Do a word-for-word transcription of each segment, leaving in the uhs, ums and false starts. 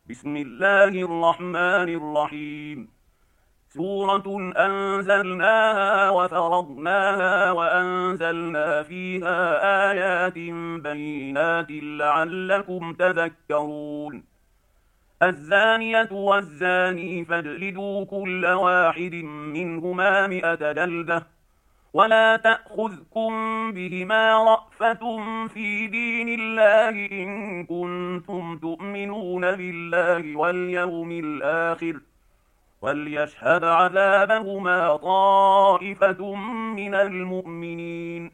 بسم الله الرحمن الرحيم. سورة أنزلناها وفرضناها وأنزلنا فيها آيات بينات لعلكم تذكرون. الزانية والزاني فاجلدوا كل واحد منهما مئة جلدة، ولا تأخذكم بهما رأفة في دين الله إن كنتم تؤمنون بالله واليوم الآخر، وليشهد عذابهما طائفة من المؤمنين.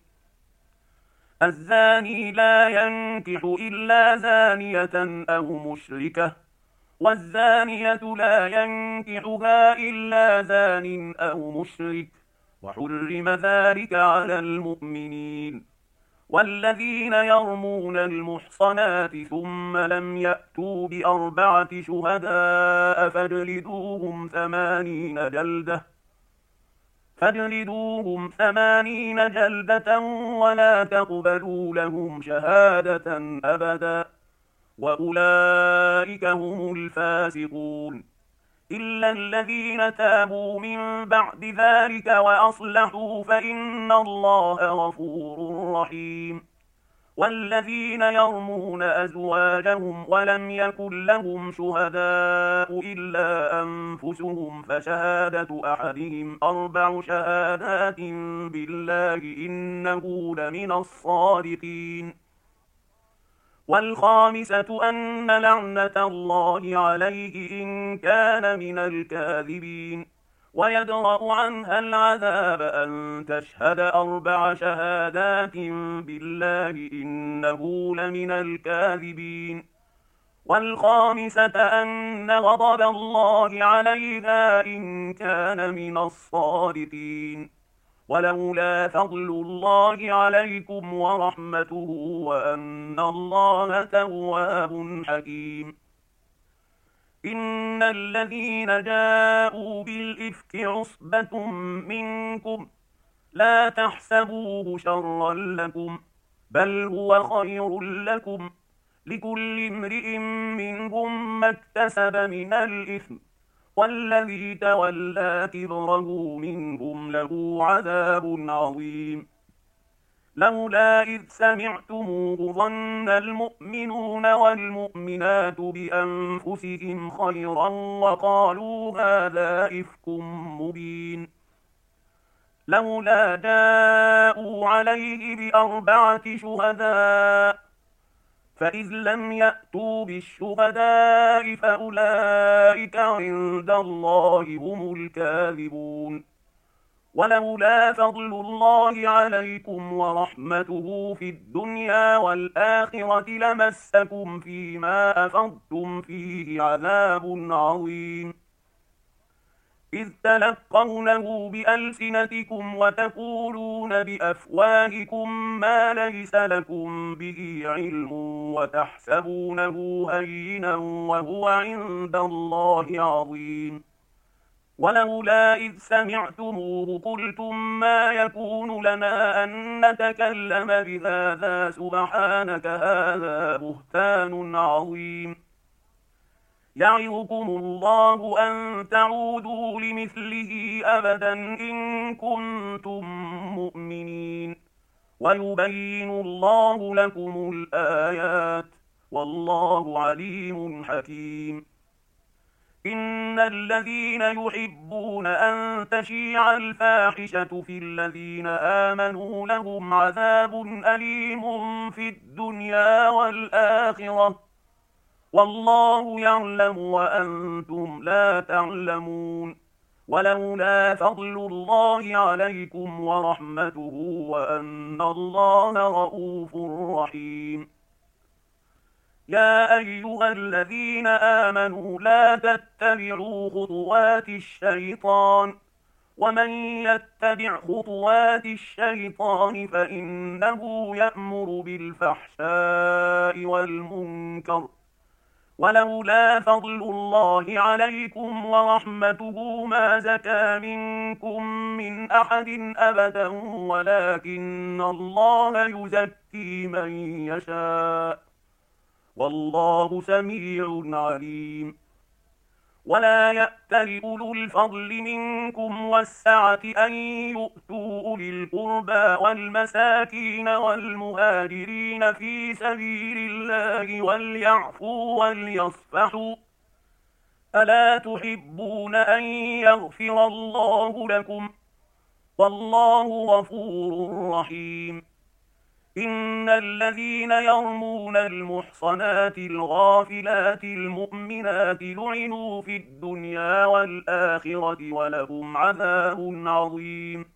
الزاني لا ينكح إلا زانية أو مشركة، والزانية لا ينكحها إلا زان أو مشرك، وحرم ذلك على المؤمنين. والذين يرمون المحصنات ثم لم يأتوا بأربعة شهداء فاجلدوهم ثمانين جلدة فاجلدوهم ثمانين جلدة ولا تقبلوا لهم شهادة أبدا، وأولئك هم الفاسقون، إلا الذين تابوا من بعد ذلك وأصلحوا فإن الله غفور رحيم. والذين يرمون أزواجهم ولم يكن لهم شهداء إلا أنفسهم فشهادة أحدهم أربع شهادات بالله إنه لمن الصادقين. والخامسة أن لعنة الله عليه إن كان من الكاذبين، ويدرأ عنها العذاب أن تشهد أربع شهادات بالله إنه لمن الكاذبين. والخامسة أن غضب الله عليها إن كان من الصادقين. ولولا فضل الله عليكم ورحمته وأن الله تواب حكيم. إن الذين جاءوا بالإفك عصبة منكم لا تحسبوه شرا لكم، بل هو خير لكم، لكل امرئ منهم ما اكتسب من الإثم، والذي تولى كبره منهم له عذاب عظيم. لولا إذ سمعتموه ظن المؤمنون والمؤمنات بأنفسهم خيرا وقالوا هذا إفك مبين. لولا جاءوا عليه بأربعة شهداء، فإذ لم يأتوا بالشهداء فأولئك عند الله هم الكاذبون. ولولا فضل الله عليكم ورحمته في الدنيا والآخرة لمسكم فيما أفضتم فيه عذاب عظيم، إذ تلقونه بألسنتكم وتقولون بأفواهكم ما ليس لكم به علم وتحسبونه هينا وهو عند الله عظيم. ولولا إذ سمعتموه قلتم ما يكون لنا أن نتكلم بهذا سبحانك هذا بهتان عظيم. يعظكم الله أن تعودوا لمثله أبدا إن كنتم مؤمنين، ويبين الله لكم الآيات والله عليم حكيم. إن الذين يحبون أن تشيع الفاحشة في الذين آمنوا لهم عذاب أليم في الدنيا والآخرة، والله يعلم وأنتم لا تعلمون. ولولا فضل الله عليكم ورحمته وأن الله رءوف رحيم. يا أيها الذين آمنوا لا تتبعوا خطوات الشيطان، ومن يتبع خطوات الشيطان فإنه يأمر بالفحشاء والمنكر. ولولا فضل الله عليكم ورحمته ما زكى منكم من أحد أبدا ولكن الله يزكي من يشاء والله سميع عليم. ولا يأتل أولو الفضل منكم والسعة أن يؤتوا أولي القربى والمساكين والمهاجرين في سبيل الله وليعفوا وليصفحوا، ألا تحبون أن يغفر الله لكم؟ والله غفور رحيم. إن الذين يرمون المحصنات الغافلات المؤمنات لعنوا في الدنيا والآخرة ولهم عذاب عظيم.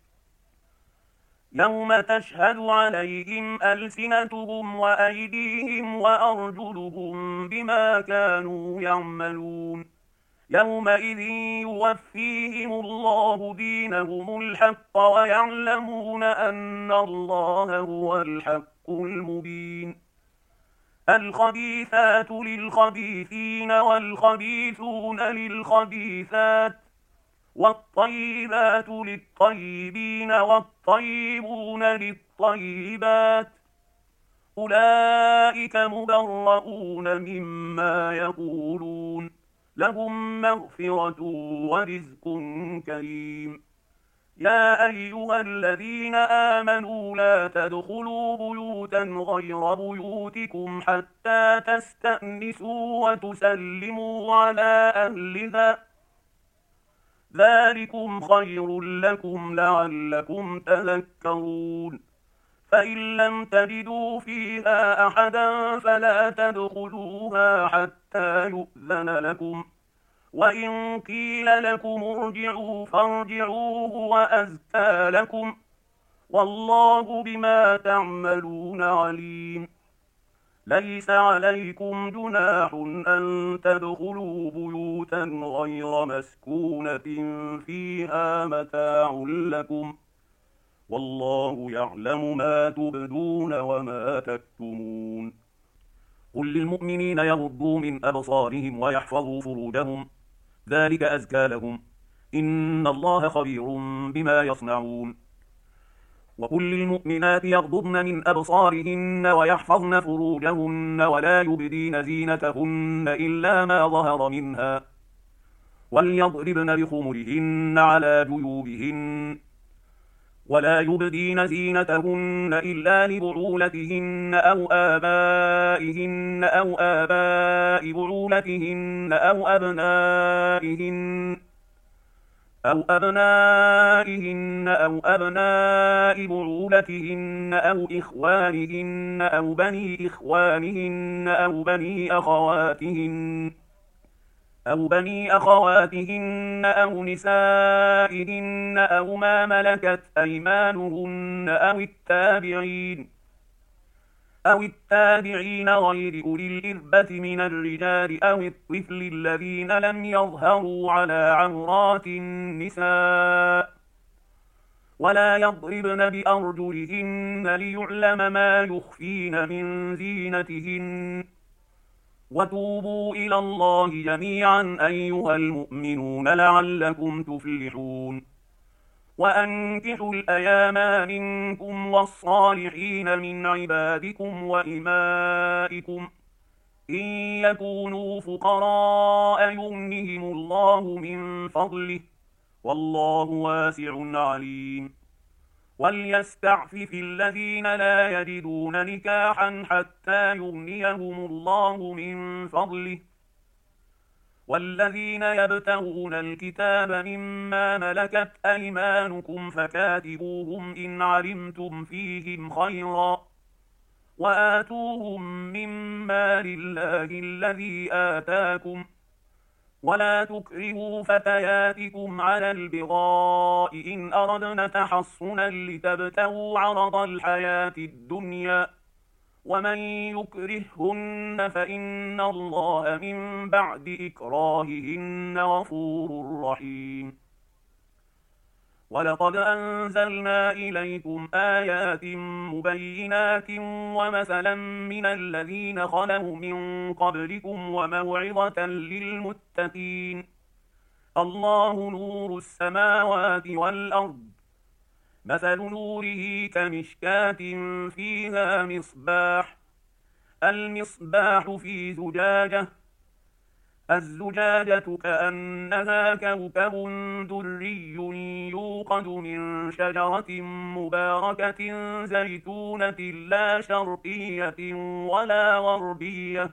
يوم تشهد عليهم ألسنتهم وأيديهم وأرجلهم بما كانوا يعملون. يومئذ يوفيهم الله دينهم الحق ويعلمون أن الله هو الحق المبين. الخبيثات للخبيثين والخبيثون للخبيثات والطيبات للطيبين والطيبون للطيبات، أولئك مبرؤون مما يقولون، لهم مغفرة ورزق كريم. يا أيها الذين آمنوا لا تدخلوا بيوتا غير بيوتكم حتى تستأنسوا وتسلموا على أهلها، ذلكم خير لكم لعلكم تذكرون. فإن لم تجدوا فيها أحدا فلا تدخلوها حتى يؤذن لكم، وإن قيل لكم ارجعوا فارجعوا هو أزكى لكم، والله بما تعملون عليم. ليس عليكم جناح أن تدخلوا بيوتا غير مسكونة فيها متاع لكم، والله يعلم ما تبدون وما تكتمون. قل للمؤمنين يغضوا من أبصارهم ويحفظوا فروجهم، ذلك أزكى لهم، إن الله خبير بما يصنعون. وقل للمؤمنات يغضضن من أبصارهن ويحفظن فروجهن ولا يبدين زينتهن إلا ما ظهر منها، وليضربن بخمرهن على جيوبهن، ولا يبدين زينتهن إلا لبعولتهن أو آبائهن أو آباء بعولتهن أو أبنائهن أو أبنائهن أو أبناء بعولتهن أو إخوانهن أو بني إخوانهن أو بني أخواتهن أو بني أخواتهن أو نسائهن أو ما ملكت أيمانهن أو التابعين أو التابعين غير أولي الإربة من الرجال أو الطفل الذين لم يظهروا على عورات النساء، ولا يضربن بأرجلهن ليعلم ما يخفين من زينتهن. وتوبوا إلى الله جميعا أيها المؤمنون لعلكم تفلحون. وأنكحوا الأيام منكم والصالحين من عبادكم وإمائكم إن يكونوا فقراء يغنهم الله من فضله، والله واسع عليم. وليستعفف الذين لا يجدون نكاحا حتى يغنيهم الله من فضله، والذين يبتغون الكتاب مما ملكت أيمانكم فكاتبوهم إن علمتم فيهم خيرا، وآتوهم مما لله الذي آتاكم، ولا تكرهوا فتياتكم على البغاء إن أردنا تحصنا لتبتغوا عرض الحياة الدنيا، ومن يكرههن فإن الله من بعد إكراههن غفور رحيم. ولقد أنزلنا إليكم آيات مبينات ومثلا من الذين خلوا من قبلكم وموعظة للمتقين. الله نور السماوات والأرض، مثل نوره كمشكاة فيها مصباح، المصباح في زجاجة، الزجاجة كأنها كوكب دري يوقد من شجرة مباركة زيتونة لا شرقية ولا غربية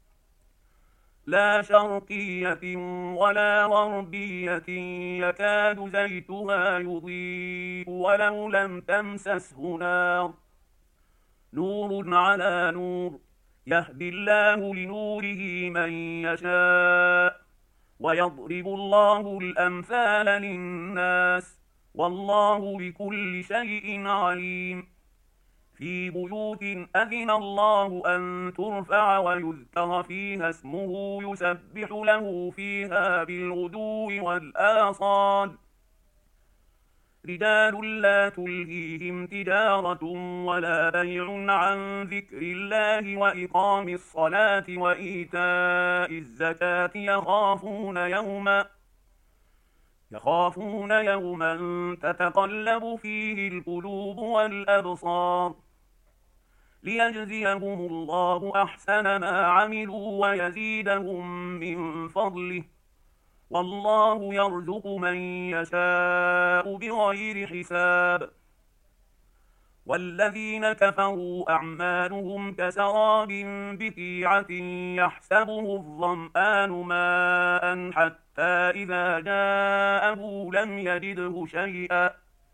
لا شرقية ولا غربية يكاد زيتها يضيء ولو لم تمسسه نار، نور على نور، يهدي الله لنوره من يشاء، ويضرب الله الأمثال للناس، والله بكل شيء عليم. في بيوت أذن الله أن ترفع ويذكر فيها اسمه يسبح له فيها بالغدو والآصال، رجال لا تلهيهم تجارة ولا بيع عن ذكر الله وإقام الصلاة وإيتاء الزكاة يخافون يوما يخافون يوما تتقلب فيه القلوب والأبصار، ليجزيهم الله أحسن ما عملوا ويزيدهم من فضله، والله يرزق من يشاء بغير حساب. والذين كفروا أعمالهم كسراب بقيعة يحسبه الظمآن ماء حتى إذا جاءه لم يجده شيئا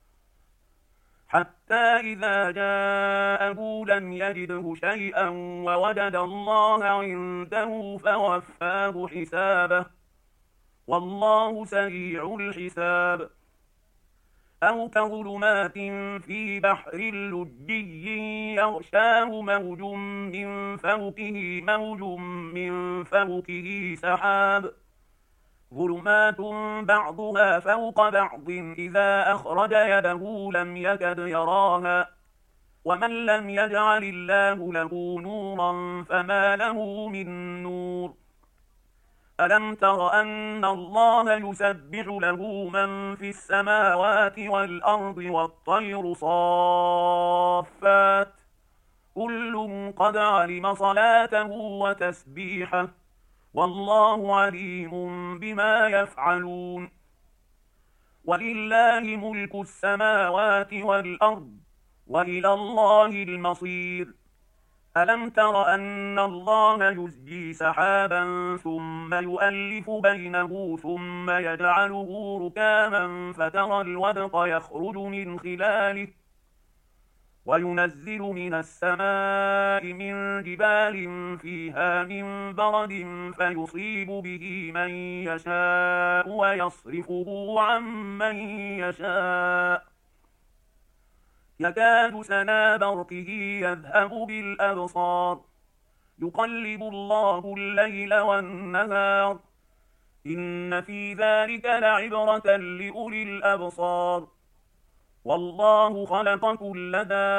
حتى إذا جاءه لم يجده شيئا ووجد الله عنده فوفاه حسابه، والله سريع الحساب. أو كظلمات في بحر لجي يغشاه موج من فوقه موج من فوقه سحاب، ظلمات بعضها فوق بعض إذا أخرج يده لم يكد يراها، ومن لم يجعل الله له نورا فما له من نور. ألم تر أن الله يسبح له من في السماوات والأرض والطير صافات، كل قد علم صلاته وتسبيحه، والله عليم بما يفعلون. ولله ملك السماوات والأرض وإلى الله المصير. ألم تر أن الله يزجي سحابا ثم يؤلف بينه ثم يجعله ركاما فترى الودق يخرج من خلاله، وينزل من السماء من جبال فيها من برد فيصيب به من يشاء ويصرفه عن من يشاء، يكاد سنا برقه يذهب بالأبصار، يقلب الله الليل والنهار، إن في ذلك لعبرة لأولي الأبصار. والله خلق كل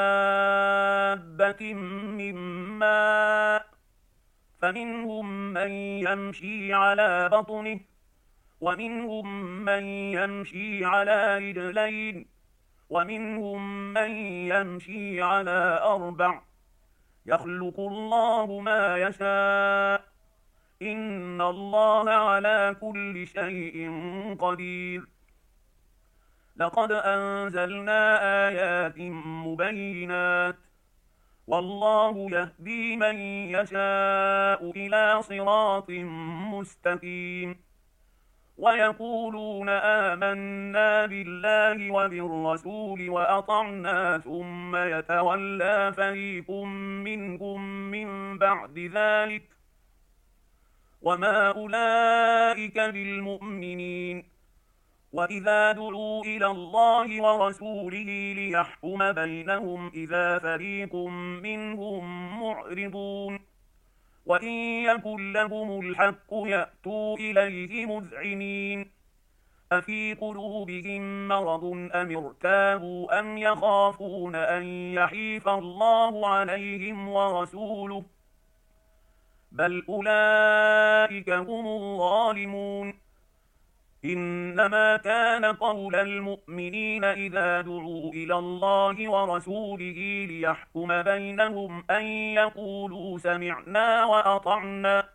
دابة من ماء، فمنهم من يمشي على بطنه ومنهم من يمشي على رجلين ومنهم من يمشي على أربع، يخلق الله ما يشاء، إن الله على كل شيء قدير. لقد أنزلنا آيات مبينات، والله يهدي من يشاء إلى صراط مستقيم. ويقولون آمنا بالله وبالرسول وأطعنا ثم يتولى فريق منهم من بعد ذلك، وما أولئك بالمؤمنين. وإذا دعوا إلى الله ورسوله ليحكم بينهم إذا فريق منهم معرضون، وإن يكن لهم الحق يأتوا إليه مذعنين، أفي قلوبهم مرض أم ارتابوا أم يخافون أن يحيف الله عليهم ورسوله، بل أولئك هم الظالمون. إنما كان قول المؤمنين إذا دعوا إلى الله ورسوله ليحكم بينهم أن يقولوا سمعنا وأطعنا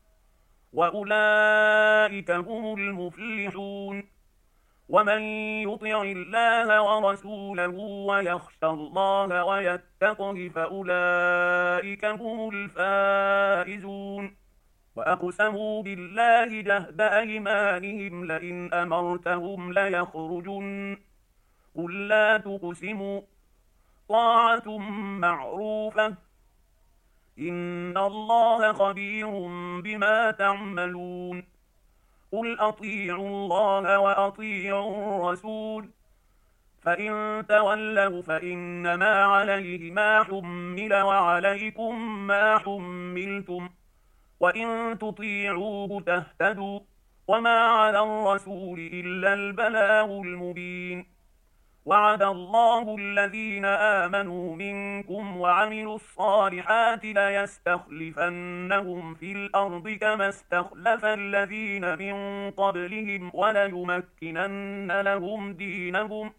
وأولئك هم المفلحون. ومن يطع الله ورسوله ويخشى الله ويتقه فأولئك هم الفائزون. وأقسموا بالله جهد أيمانهم لئن أمرتهم ليخرجن قل لا تقسموا طاعة معروفة إن الله خبير بما تعملون. قل أطيعوا الله وأطيعوا الرسول فإن تولوا فإنما عليه ما حمل وعليكم ما حملتم وإن تطيعوه تهتدوا وما على الرسول إلا البلاغ المبين. وعد الله الذين آمنوا منكم وعملوا الصالحات ليستخلفنهم في الأرض كما استخلف الذين من قبلهم وليمكنن لهم دينهم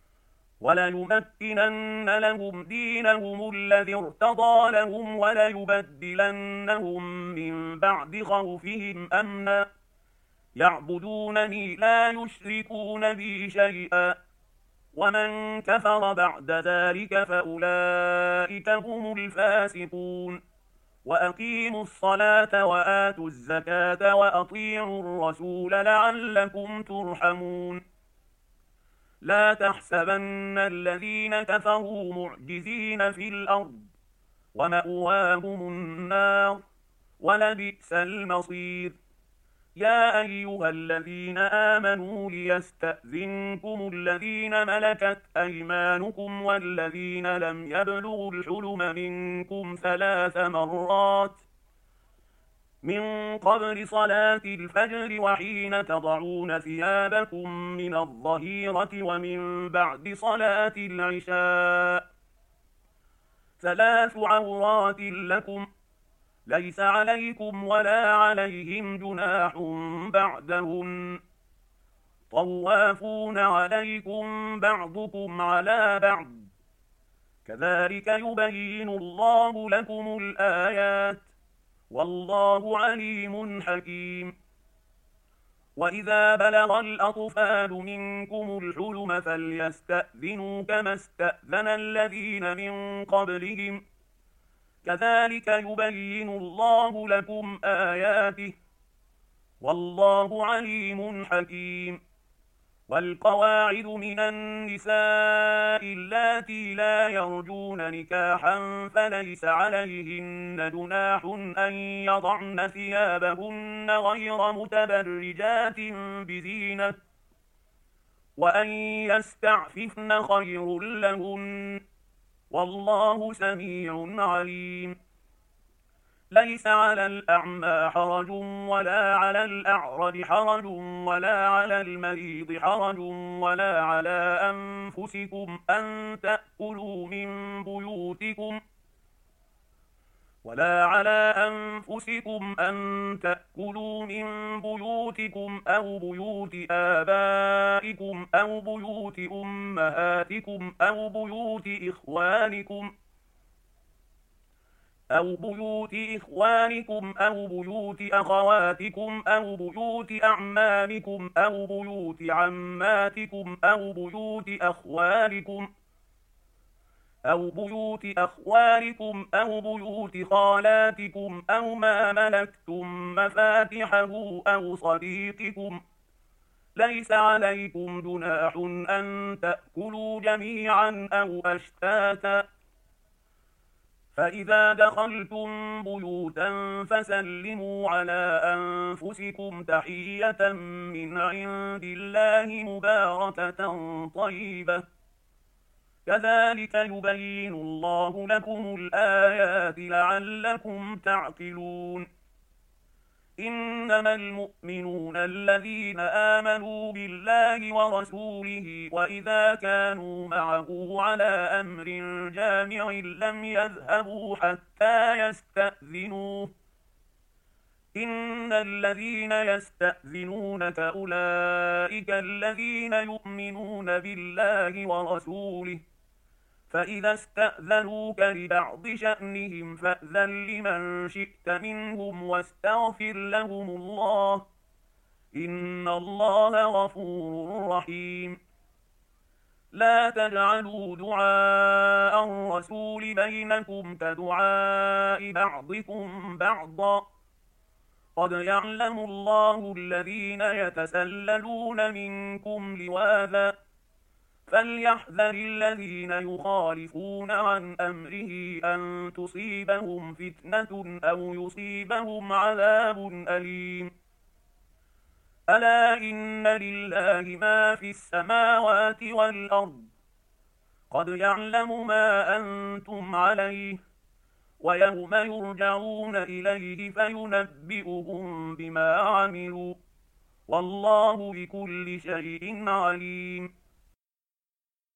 وليمكنن لهم دينهم الذي ارتضى لهم وليبدلنهم من بعد خوفهم أمنا يعبدونني لا يشركون بي شيئا ومن كفر بعد ذلك فأولئك هم الفاسقون. وأقيموا الصلاة وآتوا الزكاة وأطيعوا الرسول لعلكم ترحمون. لا تحسبن الذين كفروا معجزين في الأرض ومأواهم النار ولبئس المصير. يا أيها الذين آمنوا ليستأذنكم الذين ملكت أيمانكم والذين لم يبلغوا الحلم منكم ثلاث مرات من قبل صلاة الفجر وحين تضعون ثيابكم من الظهيرة ومن بعد صلاة العشاء ثلاث عورات لكم ليس عليكم ولا عليهم جناح بعدهن طوافون عليكم بعضكم على بعض كذلك يبين الله لكم الآيات والله عليم حكيم. وإذا بلغ الأطفال منكم الحلم فليستأذنوا كما استأذن الذين من قبلهم كذلك يبين الله لكم آياته والله عليم حكيم. والقواعد من النساء اللاتي لا يرجون نكاحا فليس عليهن جناح أن يضعن ثيابهن غير متبرجات بزينة وأن يستعففن خير لهن والله سميع عليم. ليس على الأعمى حرج ولا على الأعرج حرج ولا على المريض حرج ولا على أنفسكم أن تأكلوا من بيوتكم ولا على أنفسكم أن تأكلوا من بيوتكم أو بيوت آبائكم أو بيوت أمهاتكم أو بيوت إخوانكم أو بيوت إخوانكم أو بيوت أخواتكم أو بيوت أعمامكم أو بيوت عماتكم أو بيوت أخوالكم أو بيوت أخوالكم أو بيوت خالاتكم أو ما ملكتم مفاتحه أو صديقكم ليس عليكم جناح أن تأكلوا جميعا أو أشتاتا. فإذا دخلتم بيوتا فسلموا على أنفسكم تحية من عند الله مباركة طيبة كذلك يبين الله لكم الآيات لعلكم تعقلون. إنما المؤمنون الذين آمنوا بالله ورسوله وإذا كانوا معه على أمر جامع لم يذهبوا حتى يستأذنوه إن الذين يستأذنونك أولئك الذين يؤمنون بالله ورسوله، فإذا استأذنوك لبعض شأنهم فأذن لمن شئت منهم واستغفر لهم الله، إن الله غفور رحيم. لا تجعلوا دعاء الرسول بينكم كدعاء بعضكم بعضا، قد يعلم الله الذين يتسللون منكم لواذا، فليحذر الذين يخالفون عن أمره أن تصيبهم فتنة أو يصيبهم عذاب أليم. ألا إن لله ما في السماوات والأرض، قد يعلم ما أنتم عليه، ويوم يرجعون إليه فينبئهم بما عملوا، والله بكل شيء عليم.